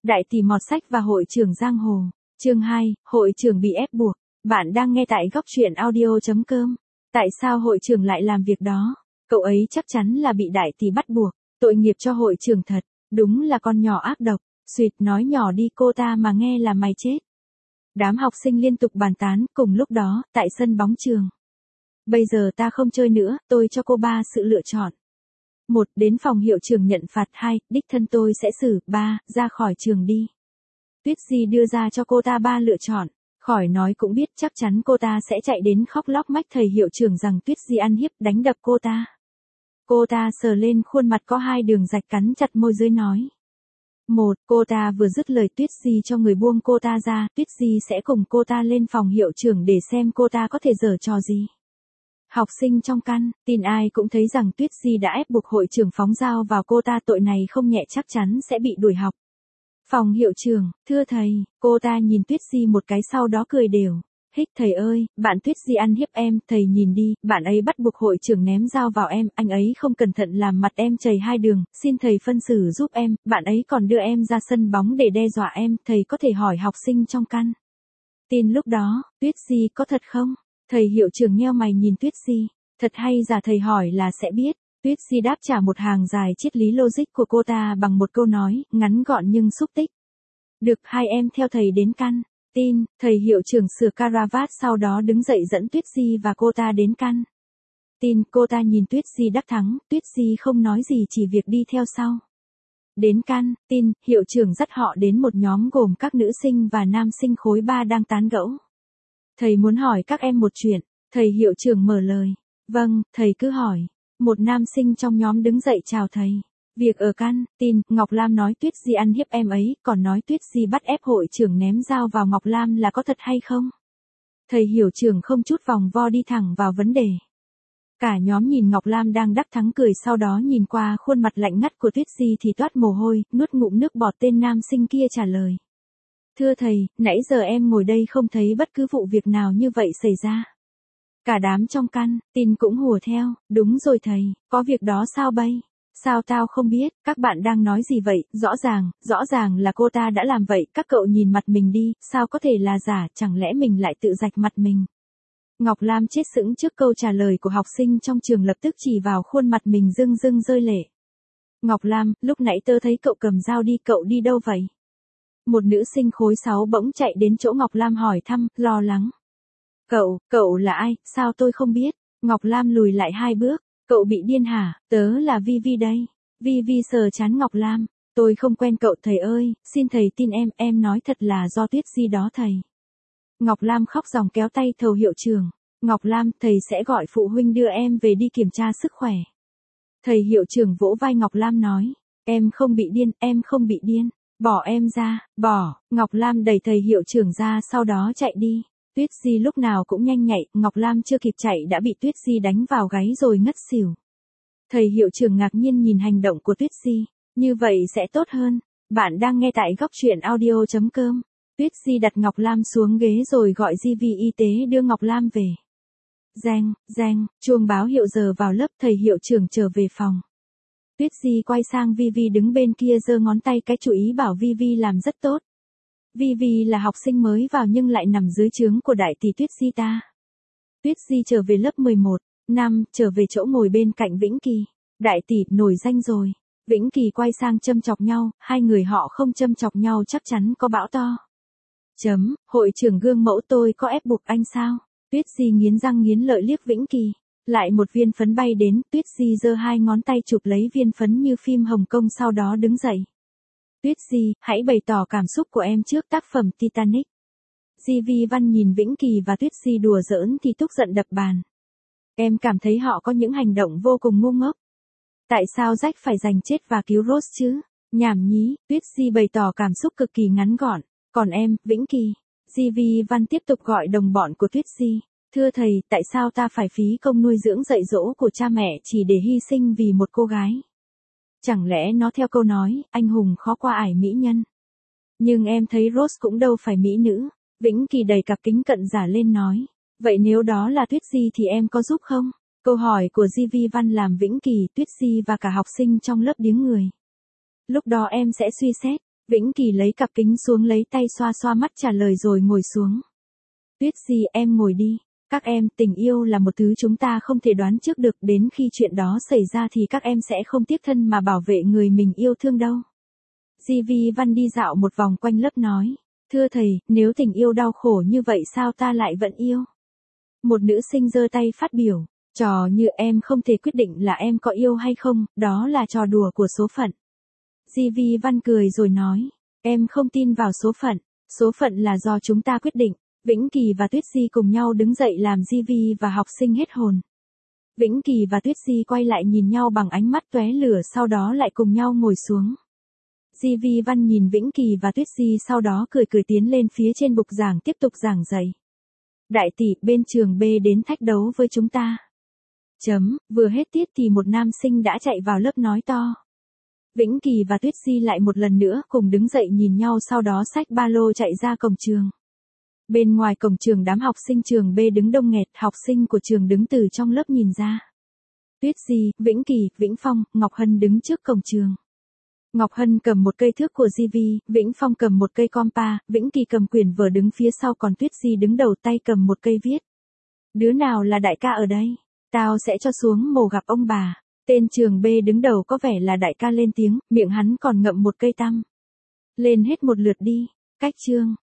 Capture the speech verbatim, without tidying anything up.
Đại tỷ mọt sách và hội trưởng giang hồ. Chương hai, hội trưởng bị ép buộc. Bạn đang nghe tại góc truyện audio chấm com. Tại sao hội trưởng lại làm việc đó? Cậu ấy chắc chắn là bị đại tỷ bắt buộc. Tội nghiệp cho hội trưởng thật. Đúng là con nhỏ ác độc. Xuyệt nói nhỏ đi cô ta mà nghe là mày chết. Đám học sinh liên tục bàn tán cùng lúc đó, tại sân bóng trường. Bây giờ ta không chơi nữa, tôi cho cô ba sự lựa chọn. Một, đến phòng hiệu trưởng nhận phạt. Hai, đích thân tôi sẽ xử. Ba, ra khỏi trường đi. Tuyết Di đưa ra cho cô ta ba lựa chọn. Khỏi nói cũng biết chắc chắn cô ta sẽ chạy đến khóc lóc mách thầy hiệu trưởng rằng Tuyết Di ăn hiếp đánh đập cô ta. Cô ta sờ lên khuôn mặt có hai đường rạch cắn chặt môi dưới nói. Một, cô ta vừa dứt lời Tuyết Di cho người buông cô ta ra, Tuyết Di sẽ cùng cô ta lên phòng hiệu trưởng để xem cô ta có thể giở trò gì. Học sinh trong căn, tin ai cũng thấy rằng Tuyết Di đã ép buộc hội trưởng phóng dao vào cô ta, tội này không nhẹ chắc chắn sẽ bị đuổi học. Phòng hiệu trưởng, thưa thầy, cô ta nhìn Tuyết Di một cái sau đó cười đều. Hích thầy ơi, bạn Tuyết Di ăn hiếp em, thầy nhìn đi, bạn ấy bắt buộc hội trưởng ném dao vào em, anh ấy không cẩn thận làm mặt em chảy hai đường, xin thầy phân xử giúp em, bạn ấy còn đưa em ra sân bóng để đe dọa em, thầy có thể hỏi học sinh trong căn. Tin lúc đó, Tuyết Di có thật không? Thầy hiệu trưởng nheo mày nhìn Tuyết Di, thật hay giả thầy hỏi là sẽ biết. Tuyết Di đáp trả một hàng dài triết lý logic của cô ta bằng một câu nói, ngắn gọn nhưng xúc tích. Được, hai em theo thầy đến căn. Tin, thầy hiệu trưởng sửa caravat sau đó đứng dậy dẫn Tuyết Di và cô ta đến căn. Tin, cô ta nhìn Tuyết Di đắc thắng, Tuyết Di không nói gì chỉ việc đi theo sau. Đến căn, tin, hiệu trưởng dắt họ đến một nhóm gồm các nữ sinh và nam sinh khối ba đang tán gẫu. Thầy muốn hỏi các em một chuyện, thầy hiệu trưởng mở lời. Vâng, thầy cứ hỏi. Một nam sinh trong nhóm đứng dậy chào thầy. Việc ở căn, tin, Ngọc Lam nói Tuyết Di ăn hiếp em ấy, còn nói Tuyết Di bắt ép hội trưởng ném dao vào Ngọc Lam là có thật hay không? Thầy hiệu trưởng không chút vòng vo đi thẳng vào vấn đề. Cả nhóm nhìn Ngọc Lam đang đắc thắng cười, sau đó nhìn qua khuôn mặt lạnh ngắt của Tuyết Di thì toát mồ hôi, nuốt ngụm nước bọt. Tên nam sinh kia trả lời. Thưa thầy, nãy giờ em ngồi đây không thấy bất cứ vụ việc nào như vậy xảy ra. Cả đám trong căn, tin cũng hùa theo, đúng rồi thầy, có việc đó sao bay? Sao tao không biết, các bạn đang nói gì vậy, rõ ràng, rõ ràng là cô ta đã làm vậy, các cậu nhìn mặt mình đi, sao có thể là giả, chẳng lẽ mình lại tự rạch mặt mình? Ngọc Lam chết sững trước câu trả lời của học sinh trong trường, lập tức chỉ vào khuôn mặt mình rưng rưng rơi lệ. Ngọc Lam, lúc nãy tớ thấy cậu cầm dao đi, cậu đi đâu vậy? Một nữ sinh khối sáu bỗng chạy đến chỗ Ngọc Lam hỏi thăm, lo lắng. Cậu, cậu là ai, sao tôi không biết? Ngọc Lam lùi lại hai bước, cậu bị điên hả, tớ là Vi Vi đây. Vi Vi sờ trán Ngọc Lam, tôi không quen cậu thầy ơi, xin thầy tin em, em nói thật là do Tuyết Di đó thầy. Ngọc Lam khóc ròng kéo tay thầu hiệu trưởng, Ngọc Lam, thầy sẽ gọi phụ huynh đưa em về đi kiểm tra sức khỏe. Thầy hiệu trưởng vỗ vai Ngọc Lam nói, em không bị điên, em không bị điên, bỏ em ra, bỏ. Ngọc Lam đẩy thầy hiệu trưởng ra sau đó chạy đi. Tuyết Di lúc nào cũng nhanh nhạy, Ngọc Lam chưa kịp chạy đã bị Tuyết Di đánh vào gáy rồi ngất xỉu. Thầy hiệu trưởng ngạc nhiên nhìn hành động của Tuyết Di, như vậy sẽ tốt hơn. Bạn đang nghe tại góc truyện audio chấm com. Tuyết Di đặt Ngọc Lam xuống ghế rồi gọi gi vi y tế đưa Ngọc Lam về. Reng, reng, chuông báo hiệu giờ vào lớp, thầy hiệu trưởng trở về phòng. Tuyết Di quay sang Vi Vi đứng bên kia giơ ngón tay cái chú ý bảo Vi Vi làm rất tốt. Vi Vi là học sinh mới vào nhưng lại nằm dưới trướng của đại tỷ Tuyết Di ta. Tuyết Di trở về lớp mười một, năm, trở về chỗ ngồi bên cạnh Vĩnh Kỳ. Đại tỷ, nổi danh rồi. Vĩnh Kỳ quay sang châm chọc nhau, hai người họ không châm chọc nhau chắc chắn có bão to. Chấm, hội trưởng gương mẫu tôi có ép buộc anh sao? Tuyết Di nghiến răng nghiến lợi liếc Vĩnh Kỳ. Lại một viên phấn bay đến, Tuyết Di giơ hai ngón tay chụp lấy viên phấn như phim Hồng Kông sau đó đứng dậy. Tuyết Di, hãy bày tỏ cảm xúc của em trước tác phẩm Titanic. gi vi Văn nhìn Vĩnh Kỳ và Tuyết Di đùa giỡn thì tức giận đập bàn. Em cảm thấy họ có những hành động vô cùng ngu ngốc. Tại sao Jack phải giành chết và cứu Rose chứ? Nhảm nhí, Tuyết Di bày tỏ cảm xúc cực kỳ ngắn gọn. Còn em, Vĩnh Kỳ. gi vi Văn tiếp tục gọi đồng bọn của Tuyết Di. Thưa thầy, tại sao ta phải phí công nuôi dưỡng dạy dỗ của cha mẹ chỉ để hy sinh vì một cô gái? Chẳng lẽ nó theo câu nói, anh hùng khó qua ải mỹ nhân. Nhưng em thấy Rose cũng đâu phải mỹ nữ. Vĩnh Kỳ đầy cặp kính cận giả lên nói. Vậy nếu đó là Tuyết Di thì em có giúp không? Câu hỏi của gi vi Văn làm Vĩnh Kỳ, Tuyết Di và cả học sinh trong lớp điếng người. Lúc đó em sẽ suy xét. Vĩnh Kỳ lấy cặp kính xuống lấy tay xoa xoa mắt trả lời rồi ngồi xuống. Tuyết Di, em ngồi đi. Các em, tình yêu là một thứ chúng ta không thể đoán trước được, đến khi chuyện đó xảy ra thì các em sẽ không tiếc thân mà bảo vệ người mình yêu thương đâu. Di Vi Văn đi dạo một vòng quanh lớp nói. Thưa thầy, nếu tình yêu đau khổ như vậy sao ta lại vẫn yêu? Một nữ sinh giơ tay phát biểu. Trò như em không thể quyết định là em có yêu hay không, đó là trò đùa của số phận. Di Vi Văn cười rồi nói. Em không tin vào số phận. Số phận là do chúng ta quyết định. Vĩnh Kỳ và Tuyết Di cùng nhau đứng dậy làm Di Vi và học sinh hết hồn. Vĩnh Kỳ và Tuyết Di quay lại nhìn nhau bằng ánh mắt tóe lửa, sau đó lại cùng nhau ngồi xuống. Di Vi Văn nhìn Vĩnh Kỳ và Tuyết Di sau đó cười cười tiến lên phía trên bục giảng tiếp tục giảng dạy. Đại tỷ, bên trường B đến thách đấu với chúng ta. Chấm, vừa hết tiết thì một nam sinh đã chạy vào lớp nói to. Vĩnh Kỳ và Tuyết Di lại một lần nữa cùng đứng dậy nhìn nhau, sau đó xách ba lô chạy ra cổng trường. Bên ngoài cổng trường đám học sinh trường B đứng đông nghẹt, học sinh của trường đứng từ trong lớp nhìn ra. Tuyết Di, Vĩnh Kỳ, Vĩnh Phong, Ngọc Hân đứng trước cổng trường. Ngọc Hân cầm một cây thước của Di Vi, Vĩnh Phong cầm một cây compa, Vĩnh Kỳ cầm quyển vở đứng phía sau, còn Tuyết Di đứng đầu tay cầm một cây viết. Đứa nào là đại ca ở đây? Tao sẽ cho xuống mồ gặp ông bà. Tên trường B đứng đầu có vẻ là đại ca lên tiếng, miệng hắn còn ngậm một cây tăm. Lên hết một lượt đi. Cách chương.